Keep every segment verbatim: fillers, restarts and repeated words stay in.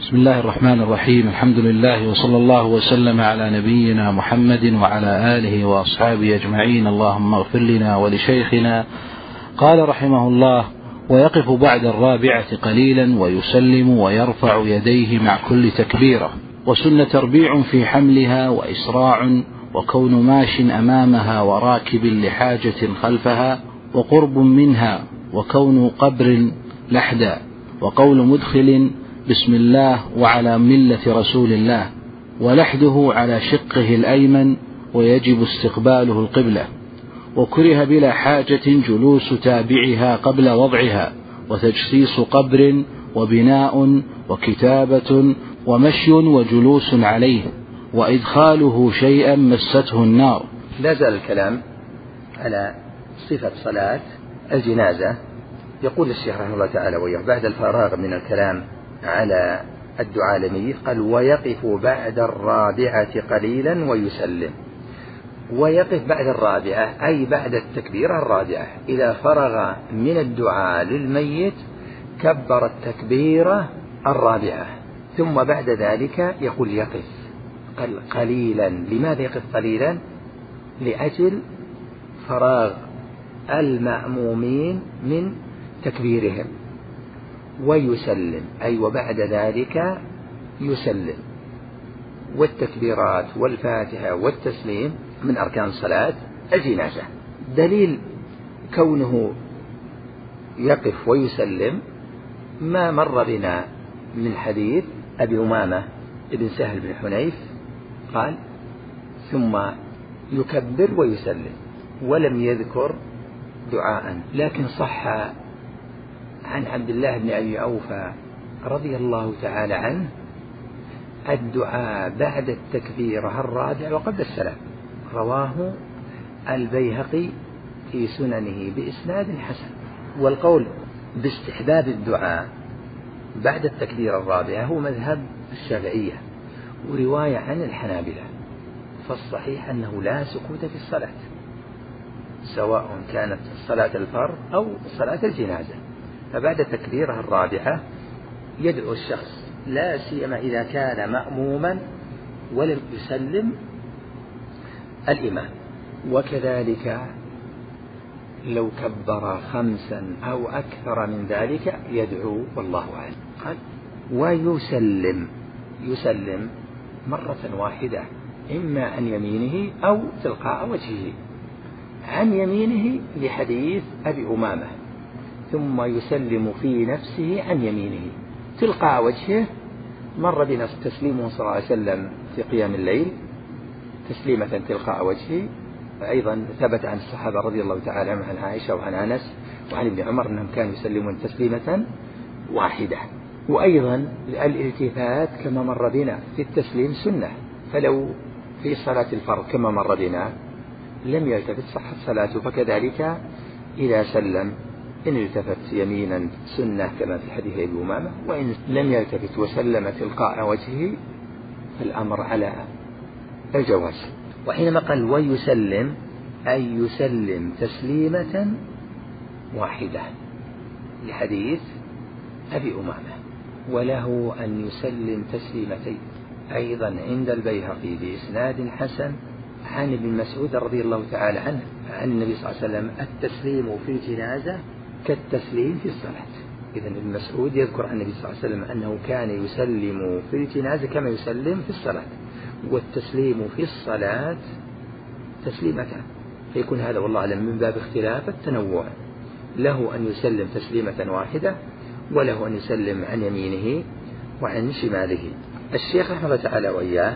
بسم الله الرحمن الرحيم. الحمد لله وصلى الله وسلم على نبينا محمد وعلى آله وأصحابه أجمعين. اللهم اغفر لنا ولشيخنا. قال رحمه الله: ويقف بعد الرابعة قليلا ويسلم ويرفع يديه مع كل تكبيرة. وسن تربيع في حملها وإسراع، وكون ماش أمامها وراكب لحاجة خلفها، وقرب منها، وكون قبر لحدا، وقول مدخل بسم الله وعلى ملة رسول الله، ولحده على شقه الأيمن ويجب استقباله القبلة. وكره بلا حاجة جلوس تابعها قبل وضعها، وتجسيس قبر، وبناء، وكتابة، ومشي وجلوس عليه، وإدخاله شيئا مسته النار. لا زال الكلام على صفة صلاة الجنازة. يقول الشيخ رحمه الله تعالى وياه بعد الفراغ من الكلام على الدعاء للميت قال: ويقف بعد الرابعة قليلا ويسلم. ويقف بعد الرابعة أي بعد التكبيرة الرابعة. إذا فرغ من الدعاء للميت كبر التكبيرة الرابعة، ثم بعد ذلك يقول يقف قال قليلا. لماذا يقف قليلا؟ لأجل فراغ المأمومين من تكبيرهم. ويسلم أي وبعد ذلك يسلم. والتكبيرات والفاتحة والتسليم من أركان صلاة الجنازة. دليل كونه يقف ويسلم ما مر بنا من حديث أبي أمامة ابن سهل بن حنيف قال: ثم يكبر ويسلم، ولم يذكر دعاء. لكن صح عن عبد الله بن أبي أوفى رضي الله تعالى عنه الدعاء بعد التكبيرة الرابعة وقبل السلام. رواه البيهقي في سننه بإسناد حسن. والقول باستحباب الدعاء بعد التكبيرة الرابعة هو مذهب الشافعية ورواية عن الحنابلة. فالصحيح أنه لا سكوت في الصلاة، سواء كانت صلاة الفرض أو صلاة الجنازة. فبعد التكبيرة الرابعة يدعو الشخص، لا سيما إذا كان مأموما ولم يسلم الإمام. وكذلك لو كبر خمسا أو أكثر من ذلك يدعو والله أعلم. قال: ويسلم يسلم مرة واحدة، إما عن يمينه أو تلقاء وجهه. عن يمينه لحديث أبي أمامة، ثم يسلم في نفسه عن يمينه. تلقاء وجهه مر بنا تسليمه صلى الله عليه وسلم في قيام الليل تسليمة تلقاء وجهه. أيضا ثبت عن الصحابة رضي الله تعالى عنهم عن عائشة وعن أنس وعن ابن عمر أنهم كانوا يسلمون تسليمة واحدة. وأيضا الالتفات كما مر بنا في التسليم سنة، فلو في صلاة الفرض كما مر بنا لم يلتفت صحت صلاته. فكذلك إذا سلم إن التفت يمينا سنة كما في حديث أبي أمامة، وإن لم يلتفت وسلم تلقاء وجهه فالأمر على الجواز. وحينما قال ويسلم أي يسلم تسليمة واحدة لحديث أبي أمامة. وله أن يسلم تسليمتين أيضا عند البيهقي بإسناد حسن عن ابن مسعود رضي الله تعالى عنه عن النبي صلى الله عليه وسلم: التسليم في الجنازة كالتسليم في الصلاة. إذن ابن مسعود يذكر عن النبي صلى الله عليه وسلم أنه كان يسلم في الجنازة كما يسلم في الصلاة، والتسليم في الصلاة تسليمتان. فيكون هذا والله أعلم من باب اختلاف التنوع. له أن يسلم تسليمة واحدة، وله أن يسلم عن يمينه وعن شماله. الشيخ رحمه الله تعالى وإياه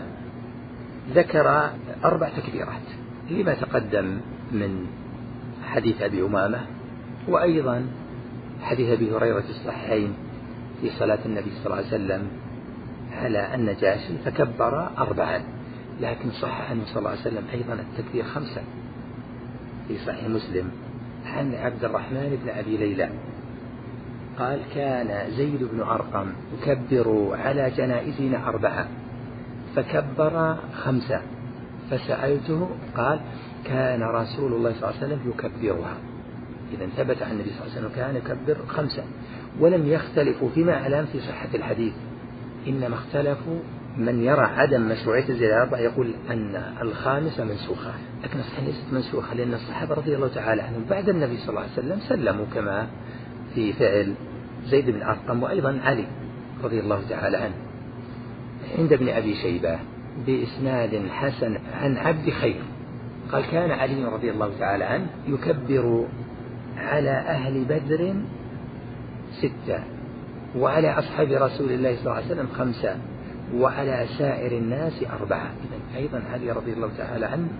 ذكر أربع تكبيرات لما تقدم من حديث أبي أمامة، وأيضا حديث أبي هريرة الصحيحين في صلاة النبي صلى الله عليه وسلم على النجاشي فكبر أربعا. لكن صح عنه صلى الله عليه وسلم أيضا التكبير خمسة في صحيح مسلم عن عبد الرحمن بن أبي ليلى قال: كان زيد بن أرقم يكبر على جنائزنا أربعة فكبر خمسة، فسألته قال: كان رسول الله صلى الله عليه وسلم يكبرها. إذا ثبت عن النبي صلى الله عليه وسلم كان يكبر خمسة، ولم يختلفوا فيما أعلم في صحة الحديث إنما اختلفوا، من يرى عدم مشروعية الزيادة الأربع يقول أن الخامسة منسوخة، لكن الصحيح ليست منسوخة، لأن الصحابة رضي الله تعالى عنهم بعد النبي صلى الله عليه وسلم سلموا، كما في فعل زيد بن أرقم وأيضا علي رضي الله تعالى عنه. عند ابن أبي شيبة بإسناد حسن عن عبد خير قال كان علي رضي الله تعالى عنه يكبر على أهل بدر ستة، وعلى أصحاب رسول الله صلى الله عليه وسلم خمسة، وعلى سائر الناس أربعة. إذن أيضا علي رضي الله تعالى عنه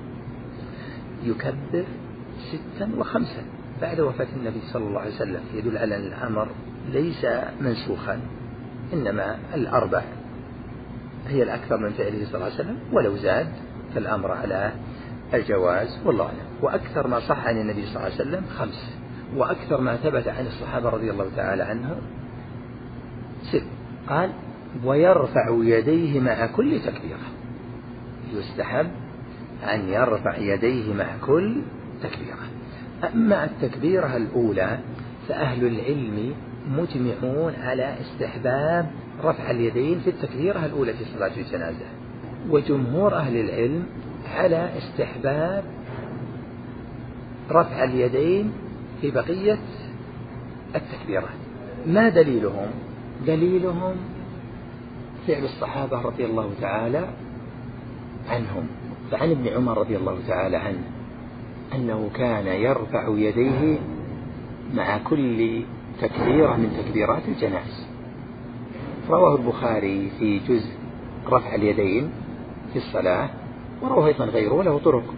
يكبر ستا وخمسا بعد وفاة النبي صلى الله عليه وسلم، يدل على أن الأمر ليس منسوخا، إنما الأربع هي الأكثر من فعله صلى الله عليه وسلم، ولو زاد فالأمر على الجواز والله أعلم. وأكثر ما صح عن النبي صلى الله عليه وسلم خمس، وأكثر ما ثبت عن الصحابة رضي الله تعالى عنهم ست. قال ويرفع يديه مع كل تكبيرة، يستحب أن يرفع يديه مع كل تكبيرة. أما التكبيرة الأولى فأهل العلم مجمعون على استحباب رفع اليدين في التكبيرة الأولى في صلاة الجنازة، وجمهور أهل العلم على استحباب رفع اليدين في بقية التكبيرات. ما دليلهم؟ دليلهم فعل الصحابة رضي الله تعالى عنهم. فعن ابن عمر رضي الله تعالى عنه أنه كان يرفع يديه مع كل تكبيرة من تكبيرات الجنائز. رواه البخاري في جزء رفع اليدين في الصلاة، ورواه أيضا غيره له طرق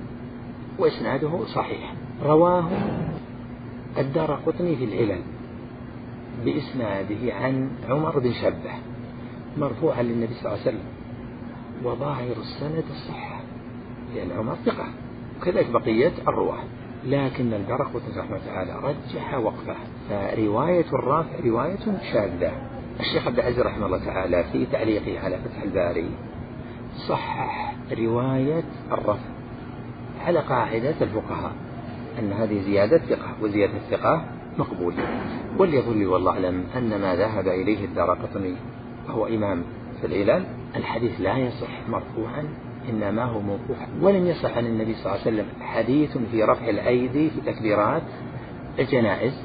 وإسناده صحيح. رواه الدارقطني في العلل بإسناده عن عمر بن شبه مرفوعا للنبي صلى الله عليه وسلم، وظاهر السند الصحة لأن عمر ثقة، وكذلك بقية الرواة، لكن الدارقطني رحمه الله تعالى رجح وقفه، فرواية الرافع رواية شاذة. الشيخ عبد العزيز رحمه الله تعالى في تعليقه على فتح الباري صحح رواية الرفع على قاعدة الفقهاء أن هذه زيادة ثقة، وزيادة الثقة مقبول. وليظل لي والله أعلم أن ما ذهب إليه الدارقطني وهو إمام في العلل الحديث لا يصح مرفوعا، إنما هو موقوفا. ولم يصح عن النبي صلى الله عليه وسلم حديث في رفع الأيدي في تكبيرات الجنائز.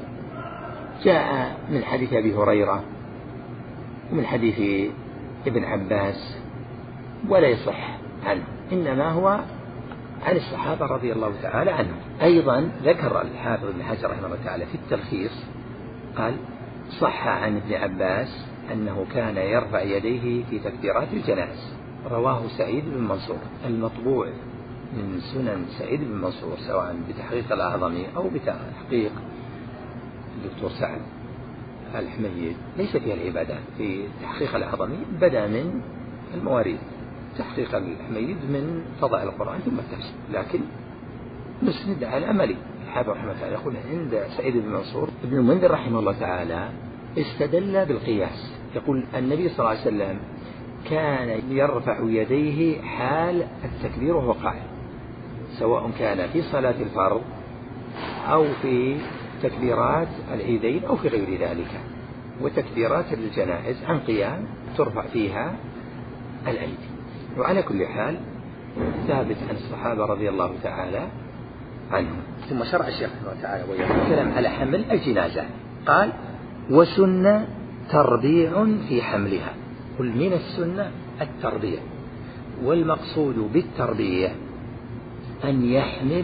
جاء من حديث أبي هريرة ومن حديث ابن عباس ولا يصح عنه، إنما هو عن الصحابة رضي الله تعالى عنهم. أيضا ذكر الحافظ ابن حجر رحمه الله تعالى في التلخيص قال صح عن ابن عباس أنه كان يرفع يديه في تكبيرات الجنائز. رواه سعيد بن منصور المطبوع من سنن سعيد بن منصور، سواء بتحقيق الأعظمي أو بتحقيق الدكتور سعد الحميد، ليس فيها العبادات. في تحقيق الأعظمي بدأ من المواريث، تحقيق الحميد من فضائل القرآن ثم التفسير، لكن نسند على عملي. الحافظ رحمه الله يقول عند سعيد بن منصور ابن المنذر رحمه الله تعالى استدل بالقياس، يقول النبي صلى الله عليه وسلم كان يرفع يديه حال التكبير وهو قائم، سواء كان في صلاة الفرض أو في تكبيرات العيدين أو في غير ذلك. وتكبيرات الجنائز عن قيام ترفع فيها الأيدي. وعلى كل حال ثابت عن الصحابة رضي الله تعالى عنهم. ثم شرع الشيخ رحمه الله تعالى ويتكلم على حمل الجنازة. قال وسنة تربيع في حملها. قل من السنة التربيع، والمقصود بالتربيع أن يحمل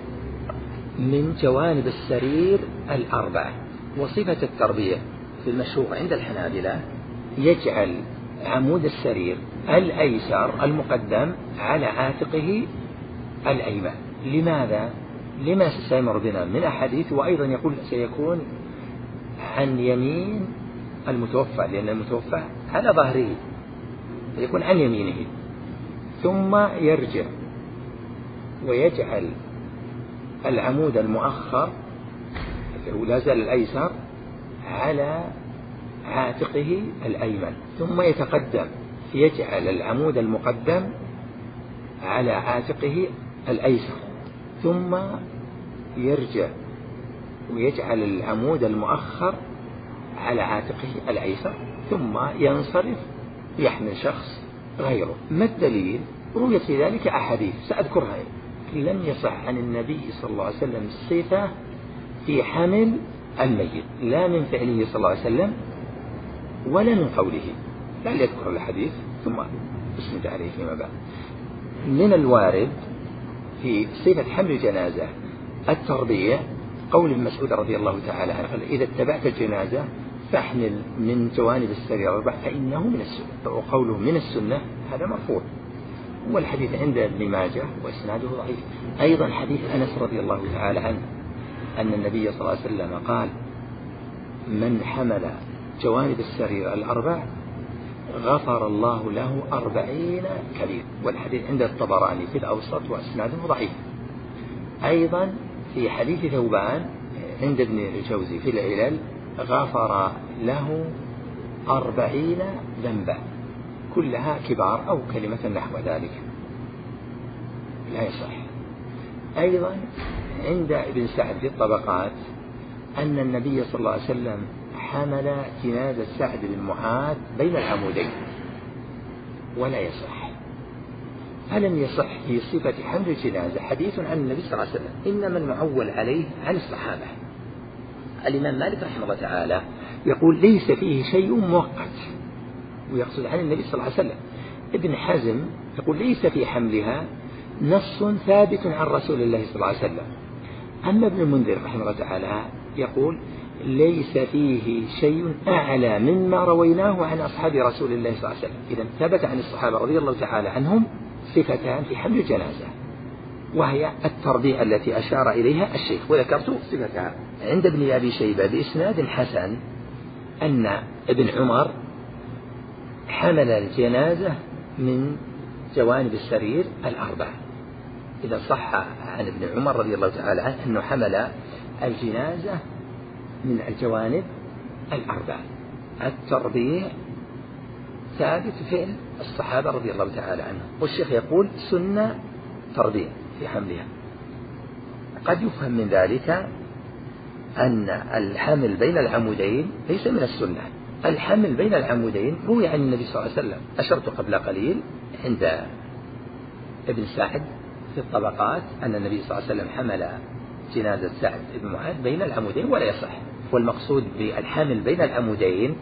من جوانب السرير الأربعة. وصفة التربيع في المشهور عند الحنابلة يجعل عمود السرير الأيسر المقدم على عاتقه الأيمن. لماذا؟ لما سيمر بنا من أحاديث، وأيضا يقول سيكون عن يمين المتوفى، لأن المتوفى على ظهره يكون عن يمينه، ثم يرجع ويجعل العمود المؤخر ولا زال الأيسر على عاتقه الأيمن، ثم يتقدم يجعل العمود المقدم على عاتقه الأيسر، ثم يرجع ويجعل العمود المؤخر على عاتقه الأيسر، ثم ينصرف يحمل شخص غيره. ما الدليل؟ رويت في ذلك أحاديث سأذكرها. لم يصح عن النبي صلى الله عليه وسلم الصفة في حمل الميت، لا من فعله صلى الله عليه وسلم ولا من قوله، لا يذكر الحديث ثم اسند عليه فيما بعد. من الوارد في صفة حمل الجنازة التربية قول ابن مسعود رضي الله تعالى عنه: إذا اتبعت الجنازة فاحمل من جوانب السرير الأربع فإنه من السنة. وقوله من السنة هذا مرفوع، والحديث عند ابن ماجه وإسناده ضعيف. أيضا حديث أنس رضي الله تعالى عنه أن النبي صلى الله عليه وسلم قال: من حمل جوانب السرير الأربع غفر الله له أربعين كبير. والحديث عند الطبراني في الأوسط وإسناده ضعيف. أيضا في حديث ثوبان عند ابن الجوزي في العلل: غفر له أربعين ذنبا كلها كبار أو كلمة نحو ذلك، لا يصح. أيضا عند ابن سعد في الطبقات أن النبي صلى الله عليه وسلم حمل جنازة سعد بن معاذ بين العمودين، ولا يصح. ألم يصح في صفة حمل الجنازة حديث عن النبي صلى الله عليه وسلم، إنما المعول عليه عن الصحابة. الإمام مالك رحمه الله تعالى يقول: ليس فيه شيء مؤقت، ويقصد عن النبي صلى الله عليه وسلم. ابن حزم يقول: ليس في حملها نص ثابت عن رسول الله صلى الله عليه وسلم. أما ابن المنذر رحمه الله تعالى يقول: ليس فيه شيء أعلى مما رويناه عن أصحاب رسول الله صلى الله عليه وسلم. إذن ثبت عن الصحابة رضي الله تعالى عنهم صفتان في حمل الجنازة، وهي التربية التي أشار إليها الشيخ، وذكرت صفتها. عند ابن أبي شيبة بإسناد حسن أن ابن عمر حمل الجنازة من جوانب السرير الأربع. إذا صح عن ابن عمر رضي الله تعالى عنه أنه حمل الجنازة من الجوانب الأربع. التربية ثابت فعل الصحابة رضي الله تعالى عنهم، والشيخ يقول: سنة تربية في حملها. قد يفهم من ذلك أن الحمل بين العمودين ليس من السنة. الحمل بين العمودين روي عن النبي صلى الله عليه وسلم، أشرت قبل قليل عند ابن سعد في الطبقات أن النبي صلى الله عليه وسلم حمل جنازة سعد بن معاذ بين العمودين، ولا يصح. والمقصود بالحمل بين العمودين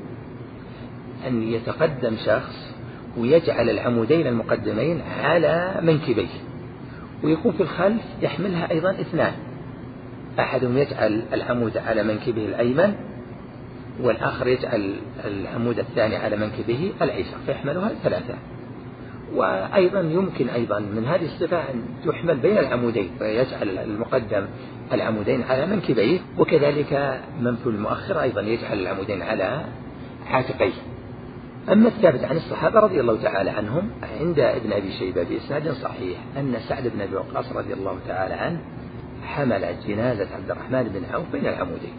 أن يتقدم شخص ويجعل العمودين المقدمين على منكبيه، ويكون في الخلف يحملها أيضا اثنان، أحدهم يجعل العمود على منكبه الأيمن والآخر يجعل العمود الثاني على منكبه الأيسر، فيحملها ثلاثة. وأيضا يمكن أيضا من هذه الصفة أن تحمل بين العمودين، فيجعل المقدم العمودين على منكبيه، وكذلك من في المؤخر أيضا يجعل العمودين على عاتقيه. أما الثابت عن الصحابة رضي الله تعالى عنهم عند ابن أبي شيبة بإسناد صحيح أن سعد بن أبي وقاص رضي الله تعالى عنه حمل جنازة عبد الرحمن بن عوف بين العمودين.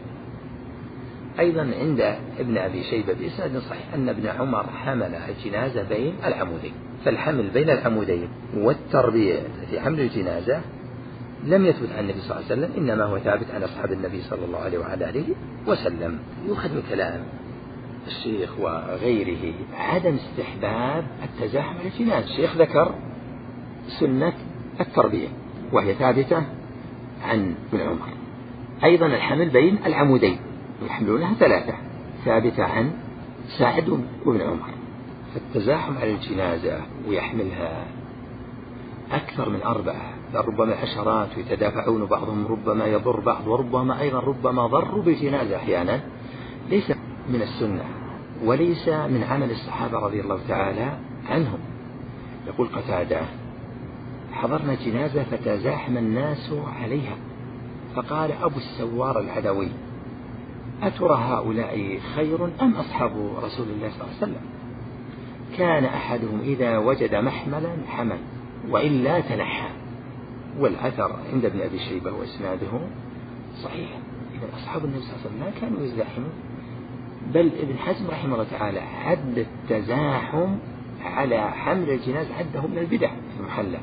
أيضا عند ابن أبي شيبة بإسناد صحيح أن ابن عمر حمل الجنازة بين العمودين. فالحمل بين العمودين والتربية في حمل الجنازة لم يثبت عن النبي صلى الله عليه وسلم، إنما هو ثابت عن أصحاب النبي صلى الله عليه وعلى آله وسلم. يؤخذ من كلام الشيخ وغيره عدم استحباب التزاحم على الجنازة. الشيخ ذكر سنة التربية وهي ثابتة عن ابن عمر. أيضا الحمل بين العمودين يحملونها ثلاثة، ثابتة عن سعد وابن عمر. فالتزاحم على الجنازة ويحملها أكثر من أربعة، ربما عشرات، ويتدافعون بعضهم، ربما يضر بعض، وربما أيضا ربما ضروا بالجنازة أحيانا، ليس من السنة وليس من عمل الصحابة رضي الله تعالى عنهم. يقول قتادة: حضرنا جنازة فتزاحم الناس عليها، فقال أبو السوار العدوي: أترى هؤلاء خير أم أصحاب رسول الله صلى الله عليه وسلم؟ كان أحدهم إذا وجد محملا حمل وإلا تنحى. والأثر عند ابن أبي شيبة وإسناده صحيح. إذا أصحاب النبي صلى الله عليه وسلم ما كانوا يزاحمون، بل ابن حزم رحمه الله تعالى عد التزاحم على حمل الجنازة عده من البدع في المحلة.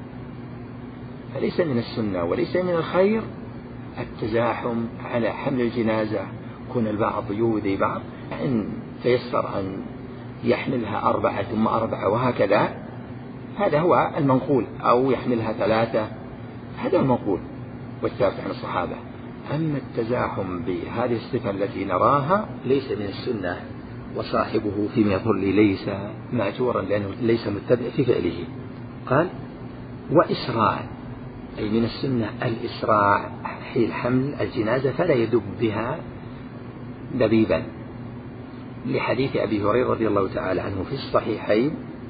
فليس من السنة وليس من الخير التزاحم على حمل الجنازة، كون البعض يؤذي بعض. إن تيسر أن يحملها أربعة ثم أربعة وهكذا، هذا هو المنقول، أو يحملها ثلاثة، هذا المنقول والثابت عن الصحابة. أما التزاحم بهذه الصفة التي نراها ليس من السنة، وصاحبه فيما يظهر لي ليس مأجورا لأنه ليس متبع في فعله. قال وإسراع، أي من السنة الإسراع حين حمل الجنازة فلا يدب بها دبيبا، لحديث أبي هريرة رضي الله تعالى عنه في الصحيحين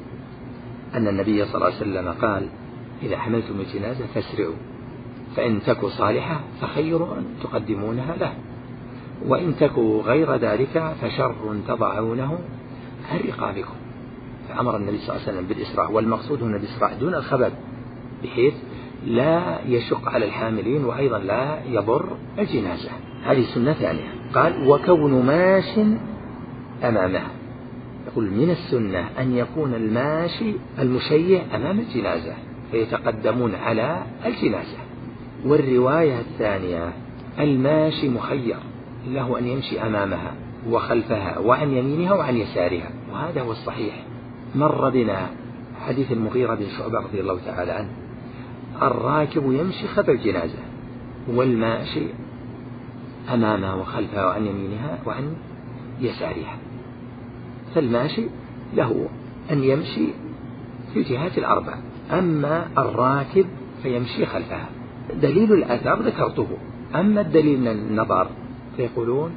أن النبي صلى الله عليه وسلم قال إذا حملتم الجنازة فاسرعوا، فإن تكوا صالحة فخير تقدمونها له، وإن تكوا غير ذلك فشر تضعونه عن رقابكم. فأمر النبي صلى الله عليه وسلم بالإسراع، والمقصود هنا بالإسراع دون الخبث، بحيث لا يشق على الحاملين وأيضا لا يضر الجنازة. هذه سنة ثانية. قال وكون ماش أمامه، يقول من السنة أن يكون الماشي المشيع أمام الجنازة فيتقدمون على الجنازة. والرواية الثانية الماشي مخير، له أن يمشي أمامها وخلفها وعن يمينها وعن يسارها، وهذا هو الصحيح. مر بنا حديث المغيرة بن شعبة رضي الله تعالى عنه، الراكب يمشي خلف الجنازة والماشي أمامها وخلفها وعن يمينها وعن يسارها. فالماشي له أن يمشي في الجهات الأربع، أما الراكب فيمشي خلفها. دليل الأثر ذكرته، أما الدليل من النظر فيقولون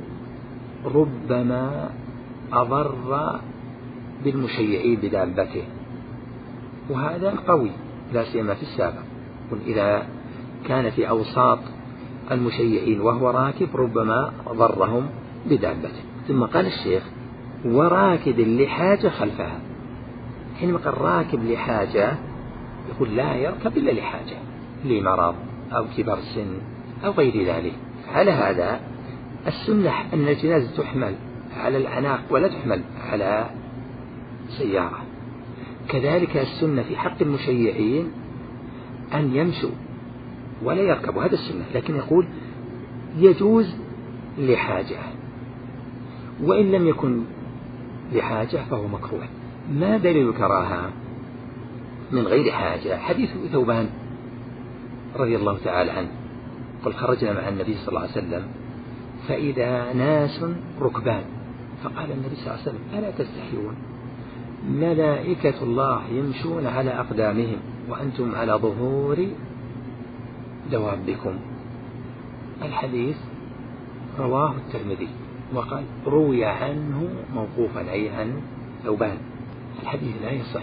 ربما أضر بالمشيعين بدابته، وهذا قوي لا سيما في السابق، إذا كان في أوساط المشيعين وهو راكب ربما ضرهم بدابته. ثم قال الشيخ وراكب لحاجة خلفها، حينما قال راكب لحاجة يقول لا يركب إلا لحاجة، لمرض أو كبر سن أو غير ذلك. على هذا السنة أن الجنازة تحمل على الأعناق ولا تحمل على سيارة. كذلك السنة في حق المشيعين أن يمشوا ولا يركبوا، هذا السنة، لكن يقول يجوز لحاجة، وإن لم يكن لحاجة فهو مكروه. ما دليل الكراهة من غير حاجة؟ حديث ثوبان رضي الله تعالى عنه قال خرجنا مع النبي صلى الله عليه وسلم فإذا ناس ركبان، فقال النبي صلى الله عليه وسلم ألا تستحيون؟ ملائكة الله يمشون على أقدامهم وأنتم على ظهور دوابكم. الحديث رواه الترمذي وقال روي عنه موقوفا، أي عن ثوبان. الحديث لا يصح،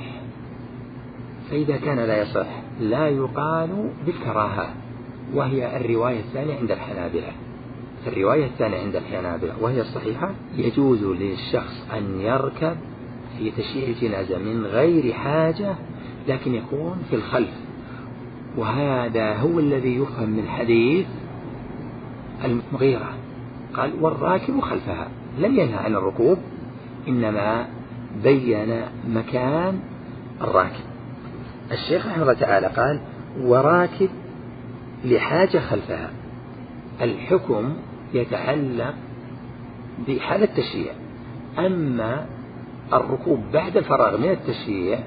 فإذا كان لا يصح لا يقال بالكراهة، وهي الرواية الثانية عند الحنابلة. الرواية الثانية عند الحنابلة وهي الصحيحة يجوز للشخص أن يركب في تشييع الجنازة من غير حاجة، لكن يكون في الخلف، وهذا هو الذي يفهم من حديث المغيرة. قال والراكب خلفها، لم ينهى عن الركوب، إنما بين مكان الراكب. الشيخ رحمه الله تعالى قال وراكب لحاجة خلفها. الحكم يتعلق بحالة التشييع، أما الركوب بعد الفراغ من التشييع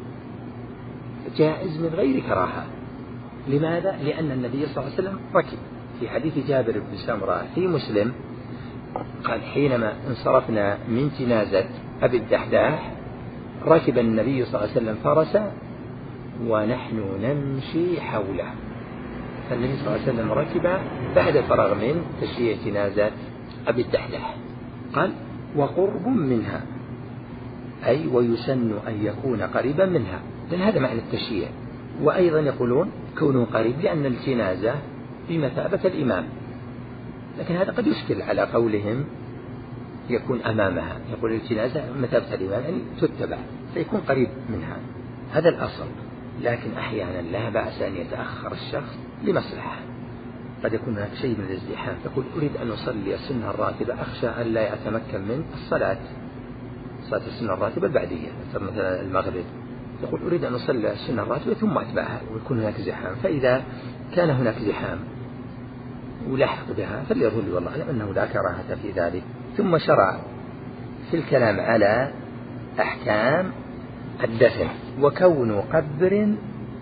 جائز من غير كراهة. لماذا؟ لأن النبي صلى الله عليه وسلم ركب، في حديث جابر بن سمرة في مسلم قال حينما انصرفنا من جنازة أبي الدحداح ركب النبي صلى الله عليه وسلم فرسا ونحن نمشي حوله، فالنبي صلى الله عليه وسلم ركب بعد الفراغ من تشييع جنازة أبي الدحداح. قال وقرب منها، أي ويسن أن يكون قريبا منها، لأن هذا معنى التشييع. وأيضا يقولون كونه قريب لأن الجنازة بمثابة الإمام، لكن هذا قد يشكل على قولهم يكون أمامها، يقول الجنازة مثابة الإمام يعني تتبع فيكون قريب منها، هذا الأصل. لكن أحيانا لا بأس أن يتأخر الشخص لمصلحة، قد يكون هناك شيء من الازدحام، يقول أريد أن أصلي السنة الراتبة أخشى أن لا أتمكن من الصلاة، صلاة السنة الراتبة البعدية مثلا المغرب، يقول أريد أن أصلي السنة الراتبة ثم أتبعها ويكون هناك زحام، فإذا كان هناك زحام ولحق بها فليظهر لي والله أعلم أنه لا كراهة في ذلك. ثم شرع في الكلام على أحكام الدفن. وكون قبر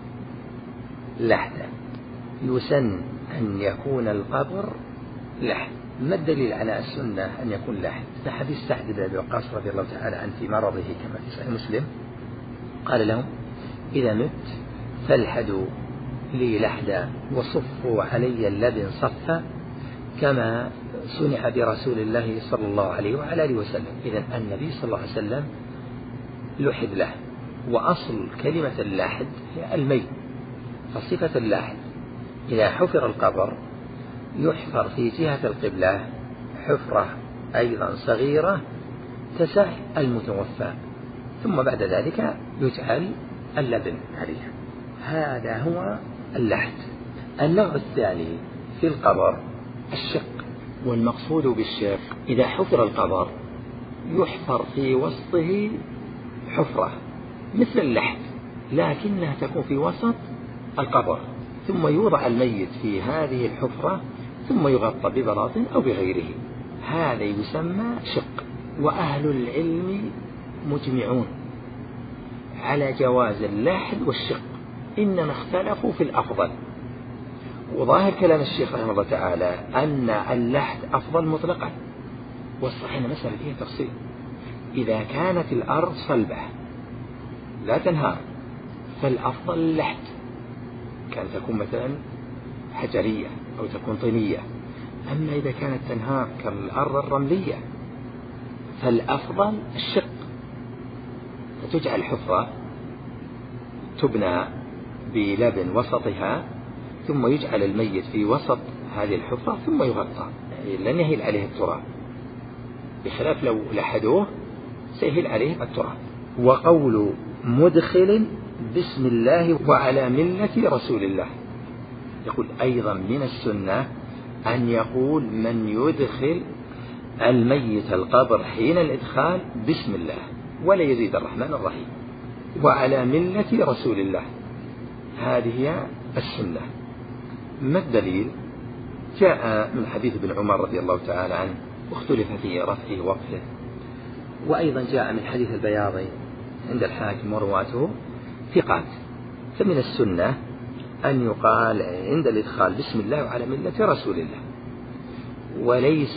لحدا، يسن أن يكون القبر لحد. ما الدليل على السنة أن يكون لحد؟ حديث سعد بن أبي وقاص رضي الله تعالى عنه في مرضه كما في صحيح مسلم، قال لهم: إذا مت فالحدوا لي لحدا وصفوا علي اللبن صفا كما صنع برسول الله صلى الله عليه وعلى آله وسلم. إذن النبي صلى الله عليه وسلم لحد له، وأصل كلمة اللحد هي الميت. فصفة اللحد إذا حفر القبر يحفر في جهة القبلة حفرة أيضا صغيرة تسع المتوفى، ثم بعد ذلك يجعل اللبن عليها. هذا هو اللحد. النوع الثاني في القبر الشق، والمقصود بالشق إذا حفر القبر يحفر في وسطه حفرة مثل اللحد، لكنها تكون في وسط القبر، ثم يوضع الميت في هذه الحفرة ثم يغطى ببلاط أو بغيره. هذا يسمى شق. وأهل العلم مجمعون على جواز اللحد والشق، إنما اختلفوا في الأفضل. وظاهر كلام الشيخ رحمه الله تعالى أن اللحد أفضل مطلقا، والصحيح أن مسألة فيها تفصيل. إذا كانت الأرض صلبة لا تنهار فالأفضل اللحد، كان تكون مثلا حجرية أو تكون طينية. أما إذا كانت تنهار كالأرض الرملية فالأفضل الشق، فتجعل حفرة تبنى بلبن وسطها ثم يجعل الميت في وسط هذه الحفرة ثم يغطى، لن يهيل عليه التراب، بخلاف لو لحدوه سيهيل عليه التراب. وقول مدخل بسم الله وعلى ملة رسول الله، يقول أيضا من السنة أن يقول من يدخل الميت القبر حين الإدخال بسم الله ولا يزيد الرحمن الرحيم وعلى ملة رسول الله. هذه هي السنة. ما الدليل؟ جاء من حديث ابن عمر رضي الله تعالى عنه واختلف في رفعه ووقفه، وأيضا جاء من حديث البياضي عند الحاكم ورواته ثقات. فمن السنة أن يقال عند الإدخال بسم الله وعلى ملة رسول الله، وليس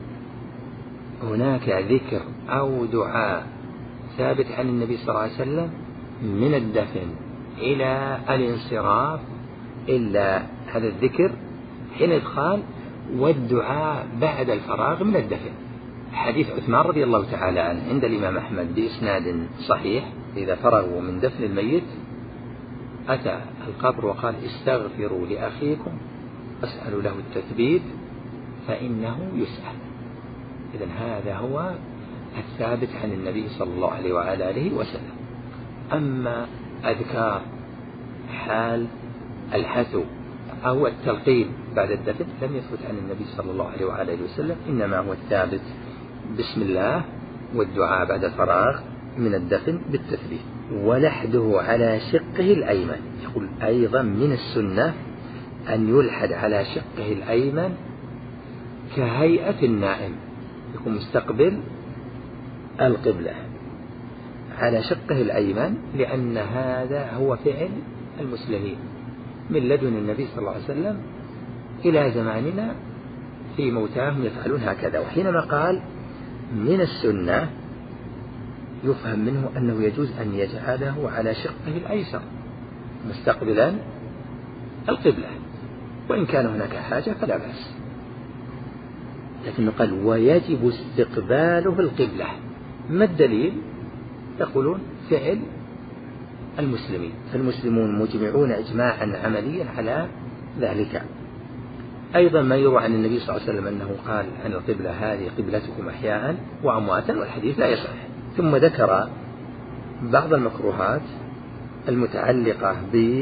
هناك ذكر أو دعاء ثابت عن النبي صلى الله عليه وسلم من الدفن إلى الانصراف إلا هذا الذكر حين الإدخال والدعاء بعد الفراغ من الدفن. حديث عثمان رضي الله تعالى عنه عند الإمام أحمد بإسناد صحيح: إذا فرغوا من دفن الميت أتى القبر وقال: استغفروا لأخيكم واسألوا له التثبيت فإنه يسأل. إذن هذا هو الثابت عن النبي صلى الله عليه وعلى آله وسلم. أما أذكار حال الحثو أو التلقين بعد الدفن لم يثبت عن النبي صلى الله عليه وعلى آله وسلم، إنما هو الثابت بسم الله والدعاء بعد الفراغ من الدفن بالتثبيت. ولحده على شقه الأيمن، يقول أيضا من السنة أن يلحد على شقه الأيمن كهيئة النائم، يكون مستقبل القبلة على شقه الأيمن، لأن هذا هو فعل المسلمين من لدن النبي صلى الله عليه وسلم إلى زماننا في موتاهم يفعلون هكذا. وحينما قال من السنة يفهم منه أنه يجوز أن يجعله على شقه الأيسر مستقبلا القبلة، وإن كان هناك حاجة فلا بأس. لكن قال ويجب استقباله القبلة. ما الدليل؟ يقولون فعل المسلمين، فالمسلمون مجمعون إجماعا عمليا على ذلك. أيضا ما يروى عن النبي صلى الله عليه وسلم أنه قال عن القبلة هذه قبلتكم أحياء وأمواتا، والحديث لا يصح. ثم ذكر بعض المكروهات المتعلقة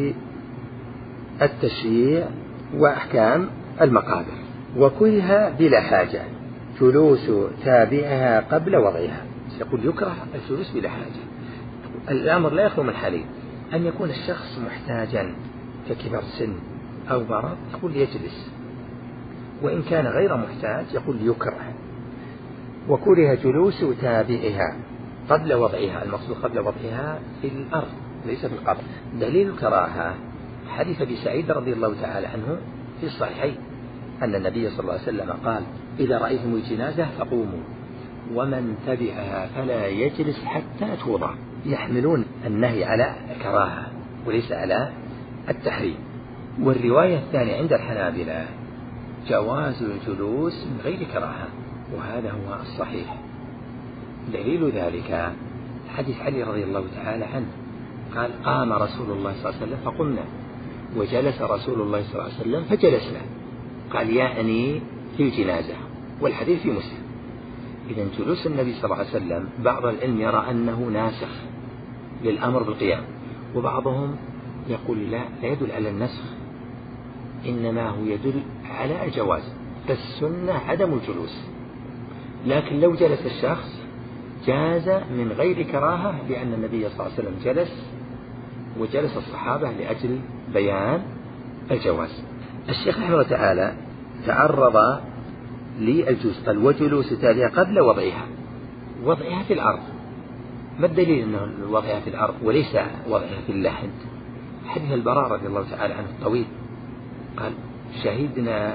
بالتشييع وأحكام المقابر. وكره بلا حاجة جلوس تابعها قبل وضعها، يقول يكره الجلوس بلا حاجة. الأمر لا يخلو من حالين: أن يكون الشخص محتاجا ككبر سن أو مرض يقول يجلس، وإن كان غير محتاج يقول يكره. وكره جلوس تابعها قبل وضعها، المقصود قبل وضعها في الأرض ليس في القبر. دليل الكراهة حديث أبي سعيد رضي الله تعالى عنه في الصحيحين أن النبي صلى الله عليه وسلم قال: إذا رأيتم الجنازة فقوموا ومن تبعها فلا يجلس حتى توضع. يحملون النهي على الكراهة وليس على التحريم. والرواية الثانية عند الحنابلة جواز الجلوس من غير كراهة، وهذا هو الصحيح. دليل ذلك حديث علي رضي الله تعالى عنه قال: قام رسول الله صلى الله عليه وسلم فقمنا، وجلس رسول الله صلى الله عليه وسلم فجلسنا. قال: يعني في الجنازة، والحديث في مسلم. إذن جلوس النبي صلى الله عليه وسلم بعض العلم يرى أنه ناسخ للأمر بالقيام، وبعضهم يقول لا لا يدل على النسخ، إنما هو يدل على الجواز، فالسنة عدم الجلوس. لكن لو جلس الشخص جاز من غير كراهة، لأن النبي صلى الله عليه وسلم جلس وجلس الصحابة لأجل بيان الجواز. الشيخ رحمه الله تعالى تعرض للجلوس، قال: وجلوس تاليها قبل وضعها، وضعها في الأرض. ما الدليل أنه وضعها في الأرض وليس وضعها في اللحد؟ حديث البراء رضي الله تعالى عنه الطويل قال: شهدنا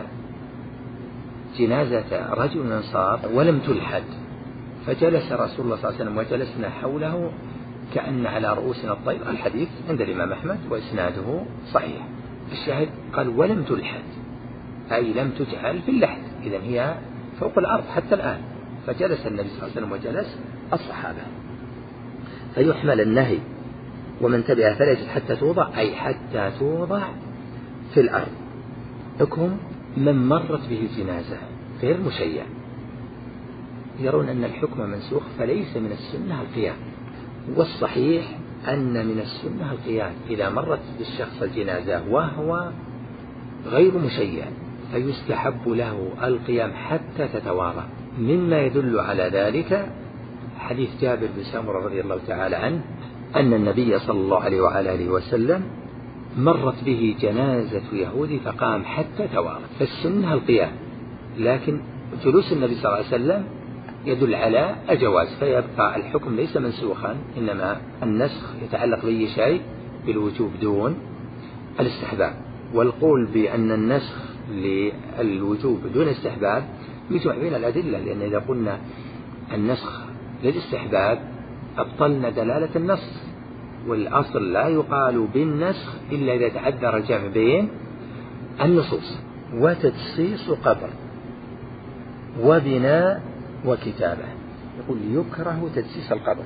جنازة رجل أنصار ولم تلحد، فجلس رسول الله صلى الله عليه وسلم وجلسنا حوله كأن على رؤوسنا الطير. الحديث عند الإمام أحمد وإسناده صحيح. الشاهد قال: ولم تلحد، أي لم تجعل في اللحد، إذن هي فوق الأرض حتى الآن. فجلس النبي صلى الله عليه وسلم وجلس الصحابة. فيحمل النهي ومن تبعها فلا يجوز حتى توضع، أي حتى توضع في الأرض. حكم من مرت به الجنازة غير مشيع، يرون أن الحكم منسوخ، فليس من السنة القيام. والصحيح أن من السنة القيام إذا مرت بالشخص الجنازة وهو غير مشيع، فيستحب له القيام حتى تتوارى. مما يدل على ذلك حديث جابر بن سمرة رضي الله تعالى عنه أن النبي صلى الله عليه وعلى آله وسلم مرت به جنازة يهودي فقام حتى توارى، فالسنة القيام. لكن جلوس النبي صلى الله عليه وسلم يدل على الجواز، فيبقى الحكم ليس منسوخا، إنما النسخ يتعلق بأي شيء بالوجوب دون الاستحباب. والقول بأن النسخ للوجوب دون استحباب يجمع بين الأدلة، لأن إذا قلنا النسخ للاستحباب أبطلنا دلالة النص، والأصل لا يقال بالنسخ إلا إذا تعذر الجمع بين النصوص. وتدسيس قبر وبناء وكتابة، يقول يكره تدسيس القبر،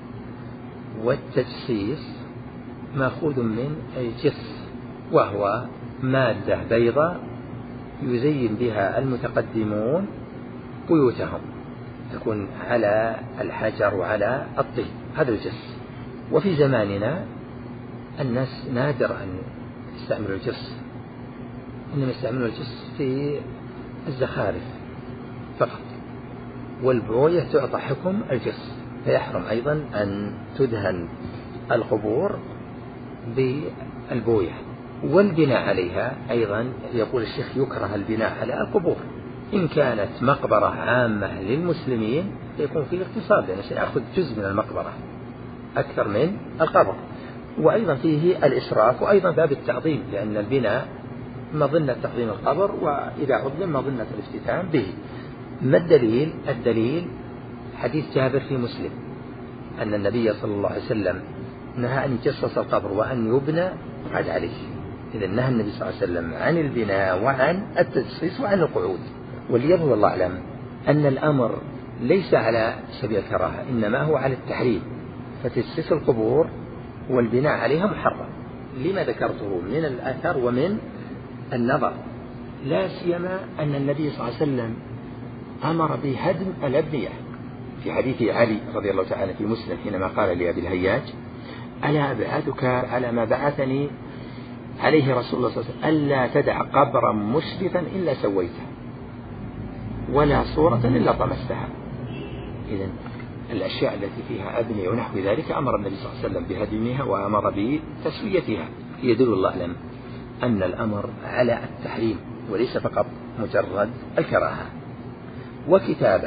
والتدسيس مأخوذ من الجس، وهو مادة بيضاء يزين بها المتقدمون بيوتهم، تكون على الحجر وعلى الطين، هذا الجس. وفي زماننا الناس نادر أن يستعملوا الجس، إنما يستعملوا الجس في الزخارف فقط، والبوية تعطى حكم الجس، فيحرم أيضا أن تدهن القبور بالبوية. والبناء عليها أيضا يقول الشيخ يكره البناء على القبور، إن كانت مقبرة عامة للمسلمين يكون فيه اقتصاد، لأنه سيأخذ جزء من المقبرة أكثر من القبر. وأيضا فيه الإسراف، وأيضا باب التعظيم، لأن البناء مظنة تعظيم القبر، وإذا عظم مظنة الافتتان به. ما الدليل؟ الدليل حديث جابر في مسلم أن النبي صلى الله عليه وسلم نهى أن يجصص القبر وأن يبنى قعد عليه. إذا نهى النبي صلى الله عليه وسلم عن البناء وعن التجصيص وعن القعود. واليظهر والله أعلم أن الأمر ليس على سبيل الكراهة، إنما هو على التحريم، فتجصيص القبور والبناء عليها محرم، لما ذكرته من الآثار ومن النظر، لا سيما أن النبي صلى الله عليه وسلم أمر بهدم الأبنية في حديث علي رضي الله تعالى في مسلم حينما قال لأبي الهياج: ألا أبعثك على ما بعثني عليه رسول الله صلى الله عليه وسلم، ألا تدع قبرا مشرفا إلا سويته ولا صورة إلا طمستها. إذن الأشياء التي فيها أبنية ونحو ذلك أمر النبي صلى الله عليه وسلم بهدمها وأمر بتسويتها. يدل الله أعلم أن الأمر على التحريم وليس فقط مجرد الكراهة. وكتابة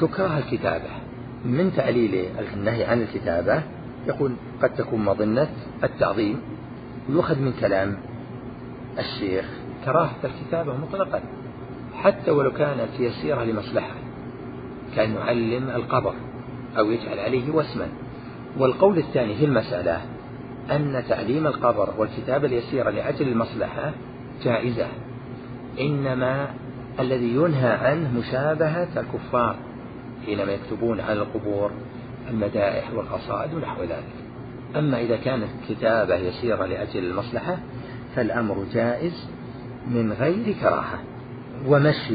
تكره الكتابة. من تعليل النهي عن الكتابة يقول قد تكون مظنة التعظيم، ويؤخذ من كلام الشيخ كراهة الكتابة مطلقا حتى ولو كانت يسيرة لمصلحة، كان يعلم القبر أو يجعل عليه وسما. والقول الثاني في المسألة أن تعليم القبر والكتابة اليسيرة لأجل المصلحة جائزة، إنما الذي ينهى عنه مشابهة الكفار حينما يكتبون على القبور المدائح والقصائد ونحو ذلك. أما إذا كانت كتابة يسيرة لأجل المصلحة فالأمر جائز من غير كراهة. ومشي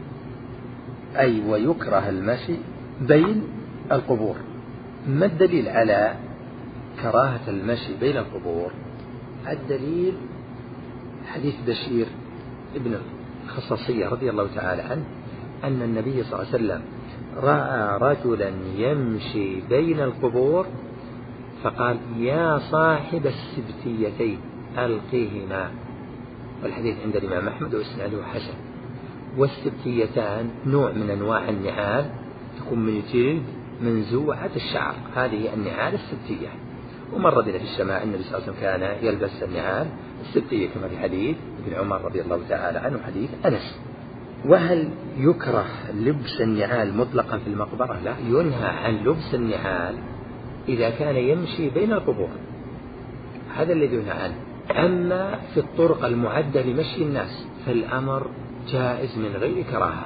أي ويكره المشي بين القبور. ما الدليل على كراهة المشي بين القبور؟ الدليل حديث بشير ابن الخصاصية رضي الله تعالى عنه أن النبي صلى الله عليه وسلم رأى رجلا يمشي بين القبور فقال يا صاحب السبتيتين ألقيهما. والحديث عند الإمام أحمد وإسناده حسن. والسبتيتان نوع من أنواع النعال تكون من جلد منزوعة الشعر، هذه النعال السبتية. ومر بنا في السماء النبي صلى الله عليه وسلم كان يلبس النعال السبتية كما في حديث ابن عمر رضي الله تعالى عنه حديث أنس. وهل يكره لبس النعال مطلقا في المقبرة؟ لا، ينهى عن لبس النعال إذا كان يمشي بين القبور، هذا الذي ينهى عنه. أما في الطرق المعدة لمشي الناس فالأمر جائز من غير كراهة.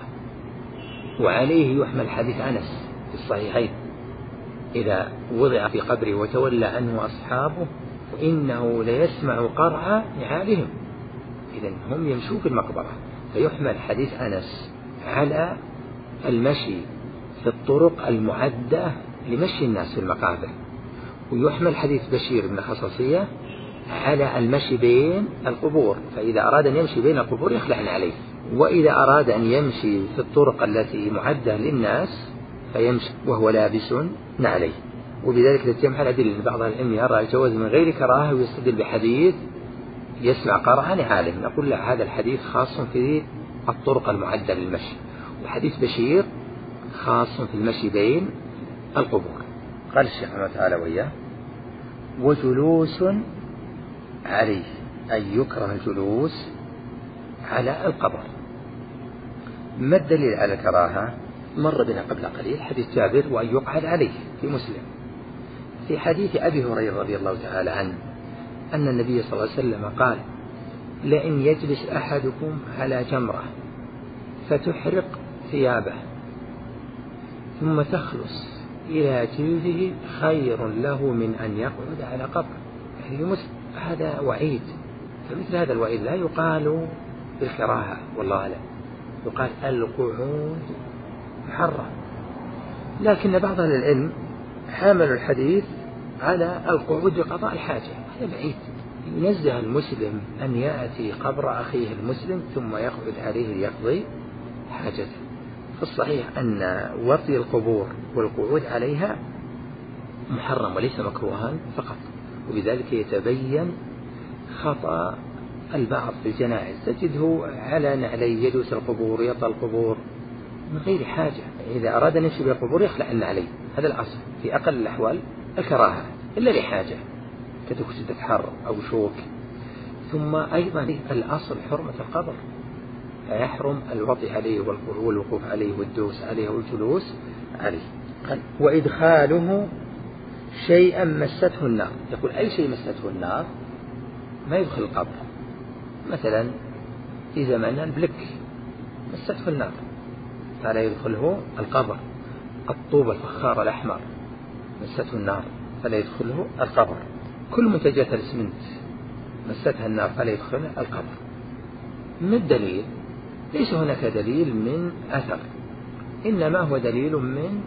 وعليه يحمل حديث أنس في الصحيحين إذا وضع في قبره وتولى عنه أصحابه فإنه ليسمع قرع نعالهم. إذن هم يمشوا في المقبرة، فيحمل حديث أنس على المشي في الطرق المعدة لمشي الناس في المقابر، ويحمل حديث بشير بن خصاصية على المشي بين القبور، فإذا أراد أن يمشي بين القبور يخلعن عليه، وإذا أراد أن يمشي في الطرق التي معدة للناس فيمشي وهو لابس نعليه. وبذلك تتجمع الأدلة أن بعض العلم يرى الجواز من غير كراهة ويستدل بحديث يسمع قرع نعاله. نقول لا، هذا الحديث خاص في الطرق المعدة للمشي، وحديث بشير خاص في المشي بين القبور. قال الشيخ رحمه الله تعالى وإياه وجلوس عليه، أي يكره الجلوس على القبر. ما الدليل على الكراهة؟ مر بنا قبل قليل حديث جابر وأن يقعد عليه في مسلم. في حديث أبي هريرة رضي الله تعالى عنه أن النبي صلى الله عليه وسلم قال لئن يجلس أحدكم على جمرة فتحرق ثيابه ثم تخلص إلى جلده خير له من أن يقعد على قبر. يعني مسلم هذا وعيد، فمثل هذا الوعيد لا يقال بالكراهة والله أعلم، يقال القعود محرم. لكن بعض أهل العلم حاملوا الحديث على القعود لقضاء الحاجة، هذا بعيد. ينزه المسلم أن يأتي قبر أخيه المسلم ثم يقعد عليه ليقضي حاجته. فالصحيح أن وطي القبور والقعود عليها محرم وليس مكروها فقط. وبذلك يتبين خطأ البعض في الجنائز، تجده على نعلي يدوس القبور يطأ القبور من غير حاجة. إذا أراد أن يمشي بالقبور يخلع النعلي، هذا الأصل في أقل الأحوال الكراهة إلا لحاجة كتكسد حر أو شوك. ثم أيضا الأصل حرمة القبر، فيحرم الوطي عليه والوقوف عليه والدوس عليه والجلوس عليه. وإدخاله شيئا مسته النار، يقول أي شيء مسته النار ما يدخل القبر. مثلا في زماننا البلك مسته النار فلا يدخله القبر. الطوب الفخار الأحمر مسته النار فلا يدخله القبر. كل منتجات الإسمنت مستها النار فلا يدخله القبر. من الدليل؟ ليس هناك دليل من أثر، إنما هو دليل من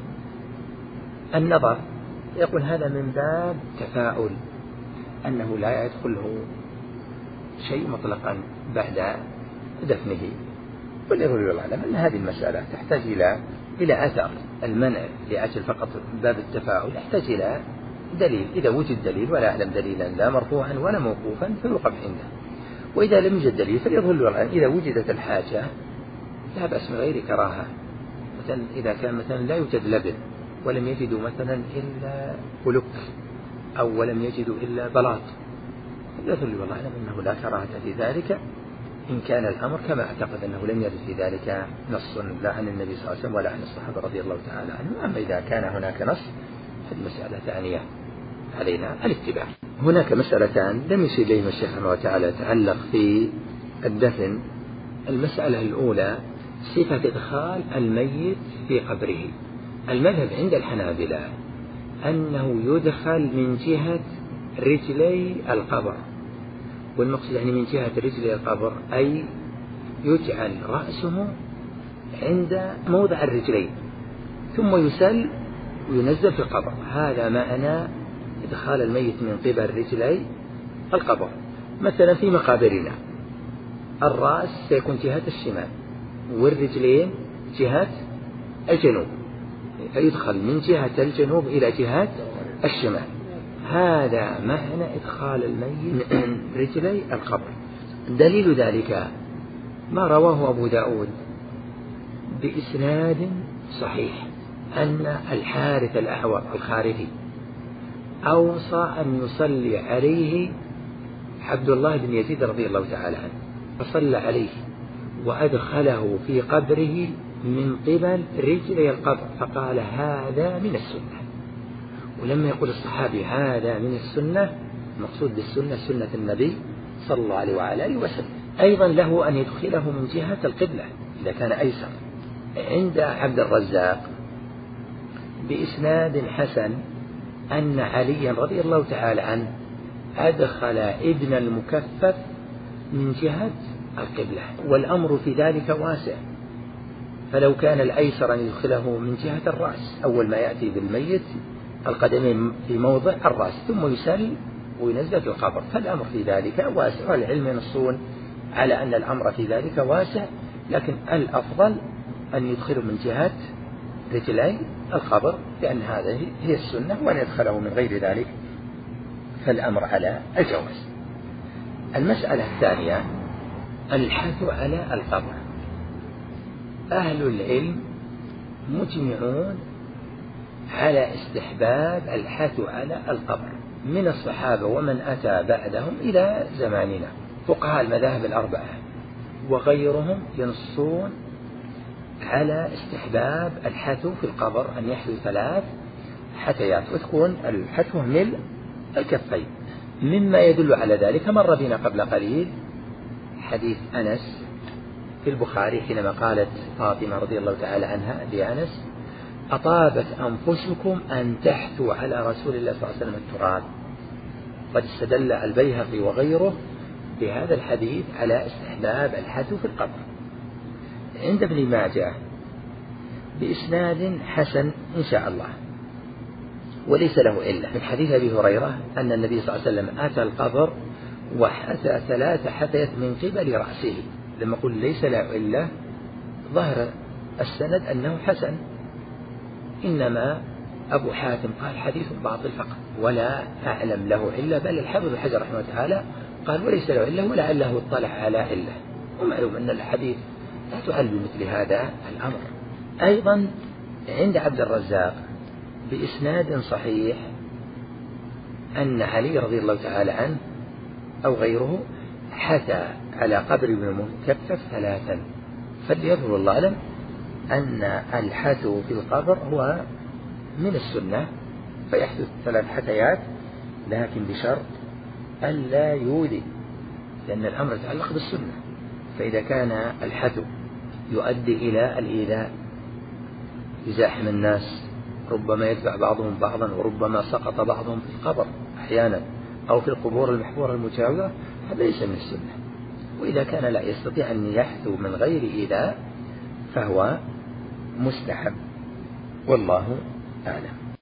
النظر. يقول هذا من باب تفاؤل أنه لا يدخله شيء مطلقا بعد دفنه. والإرول العالم أن هذه المسألة تحتاج إلى إلى أثر. المنع لأجل فقط باب التفاؤل يحتاج إلى دليل. إذا وجد دليل ولا أعلم دليلا لا مرفوعا ولا موقوفا فيوقف عنده، وإذا لم يوجد دليل فليظهر العلم. إذا وجدت الحاجة لا بأس من غير كراهة، مثلا إذا كان مثلا لا يوجد لبن ولم يجدوا مثلا إلا بلوك أو ولم يجدوا إلا بلاط، يقول والله أعلم أنه لا كراهة في ذلك إن كان الأمر كما أعتقد أنه لم يرد في ذلك نص لا عن النبي صلى الله عليه وسلم ولا عن الصحابة رضي الله تعالى عنهم. أما إذا كان هناك نص فالمسألة ثانية علينا الاتباع. هناك مسألتان لم يشير إليهما الشيخ رحمه الله تعالى تعلق في الدفن. المسألة الأولى صفة إدخال الميت في قبره. المذهب عند الحنابلة أنه يدخل من جهة رجلي القبر، والمقصود يعني من جهة رجلي القبر أي يجعل رأسه عند موضع الرجلين ثم يسل وينزل في القبر. هذا معنى إدخال الميت من قبل رجلي القبر. مثلا في مقابرنا الرأس سيكون جهة الشمال والرجلين جهة الجنوب، فيدخل من جهة الجنوب إلى جهة الشمال. هذا معنى إدخال الميت من رجلي القبر. دليل ذلك ما رواه أبو داود بإسناد صحيح أن الحارث الأعور الخارجي أوصى أن يصلي عليه عبد الله بن يزيد رضي الله تعالى عنه، فصلى عليه وأدخله في قبره من قبل رجلي القبر، فقال هذا من السنة. ولما يقول الصحابي هذا من السنة، المقصود بالسنة سنة النبي صلى الله عليه وعلى آله وسلم. أيضا له أن يدخله من جهة القبلة إذا كان أيسر. عند عبد الرزاق بإسناد حسن أن عليا رضي الله تعالى عنه أدخل ابن المكفف من جهة القبلة، والأمر في ذلك واسع. فلو كان الأيسر أن يدخله من جهة الرأس أول ما يأتي بالميت القدمين في موضع الرأس ثم يسل وينزل في القبر، فالأمر في ذلك واسع. والعلم ينصون على أن الأمر في ذلك واسع، لكن الأفضل أن يدخله من جهة رجلي القبر لأن هذه هي السنة، وأن يدخله من غير ذلك فالأمر على الجواز. المسألة الثانية الحث على القبر. أهل العلم مجمعون على استحباب الحث على القبر من الصحابة ومن أتى بعدهم إلى زماننا. فقهاء المذاهب الأربعة وغيرهم ينصون على استحباب الحثو في القبر، أن يحثو ثلاث حثيات وتكون الحثو ملء الكفين. مما يدل على ذلك مر بنا قبل قليل حديث أنس في البخاري حينما قالت فاطمة رضي الله تعالى عنها لأنس أطابت أنفسكم أن تحثوا على رسول الله صلى الله عليه وسلم التراب. قد استدل البيهقي وغيره بهذا الحديث على استحباب الحثو في القبر. عند ابن ماجه بإسناد حسن إن شاء الله وليس له علة من حديث أبي هريرة أن النبي صلى الله عليه وسلم أتى القبر وحثى ثلاث حثيات من قبل رأسه. لما قل ليس له علة ظهر السند أنه حسن، إنما أبو حاتم قال حديث باطل فقط ولا أعلم له علة، بل الحافظ ابن حجر رحمه الله تعالى قال وليس له علة ولعله اطلع على علة. ومعلوم أن الحديث لا تعل بمثل هذا الأمر. أيضا عند عبد الرزاق بإسناد صحيح أن علي رضي الله تعالى عنه أو غيره حثى على قبر ابن المكفف ثلاثا. فليظهر الله أعلم أن الحثو في القبر هو من السنة، فيحدث ثلاث حثيات لكن بشرط ألا يؤذي، لأن الأمر يتعلق بالسنة. فإذا كان الحثو يؤدي إلى الإيذاء يزاحم الناس، ربما يتبع بعضهم بعضا وربما سقط بعضهم في القبر أحيانا أو في القبور المحفورة المجاورة، هذا ليس من السنة. وإذا كان لا يستطيع أن يحثو من غير إيذاء فهو مستحب، والله أعلم.